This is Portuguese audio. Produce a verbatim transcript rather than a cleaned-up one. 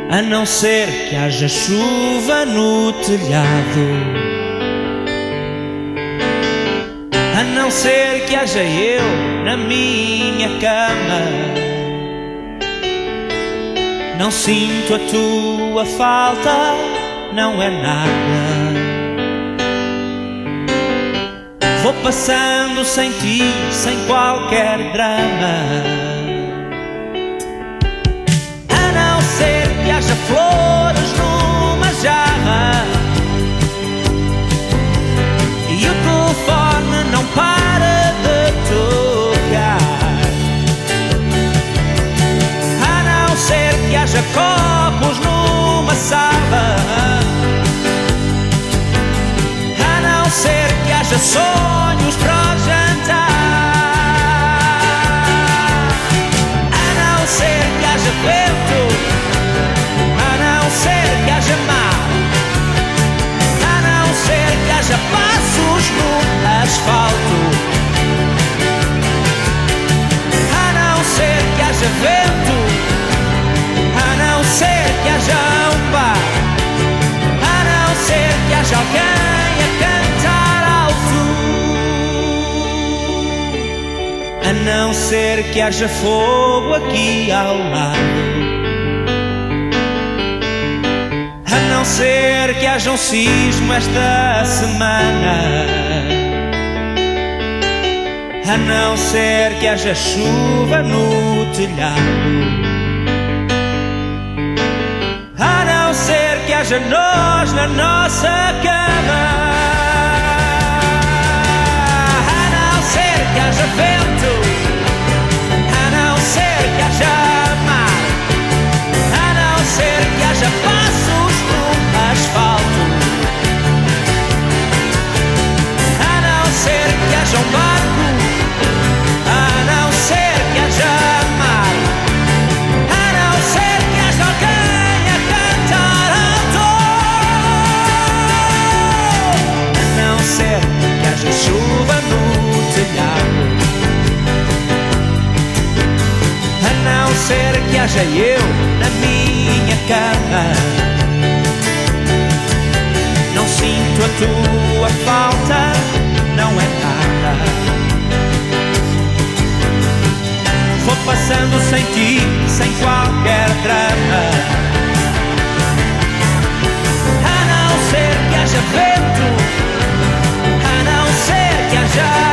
a não ser que haja chuva no telhado, a não ser que haja eu na minha cama. Não sinto a tua falta, não é nada. Vou passando sem ti, sem qualquer drama. A não ser que haja flores numa jarra e o telefone não para de tocar. A não ser que haja copos numa sala, a não ser que haja sonhos para o jantar, a não ser que haja vento, a não ser que haja mar, a não ser que haja passos no asfalto, a não ser que haja vento, a não ser que haja um bar, a não ser que haja alguém a cantar alto, a não ser que haja fogo aqui ao lado, a não ser que haja um sismo esta semana, a não ser que haja chuva no telhado, a não ser que haja nós na nossa cama, a não ser que haja vento, a não ser que haja mar, a não ser que haja passos no asfalto, a não ser que haja um barco, a não ser que haja mar, a não ser que haja alguém a cantar alto, a não ser que haja chuva no telhado, a não ser que haja eu na minha cama. Não sinto a tua falta, não é nada. Vou passando sem ti, sem qualquer drama. A não ser que haja vento, a não ser que haja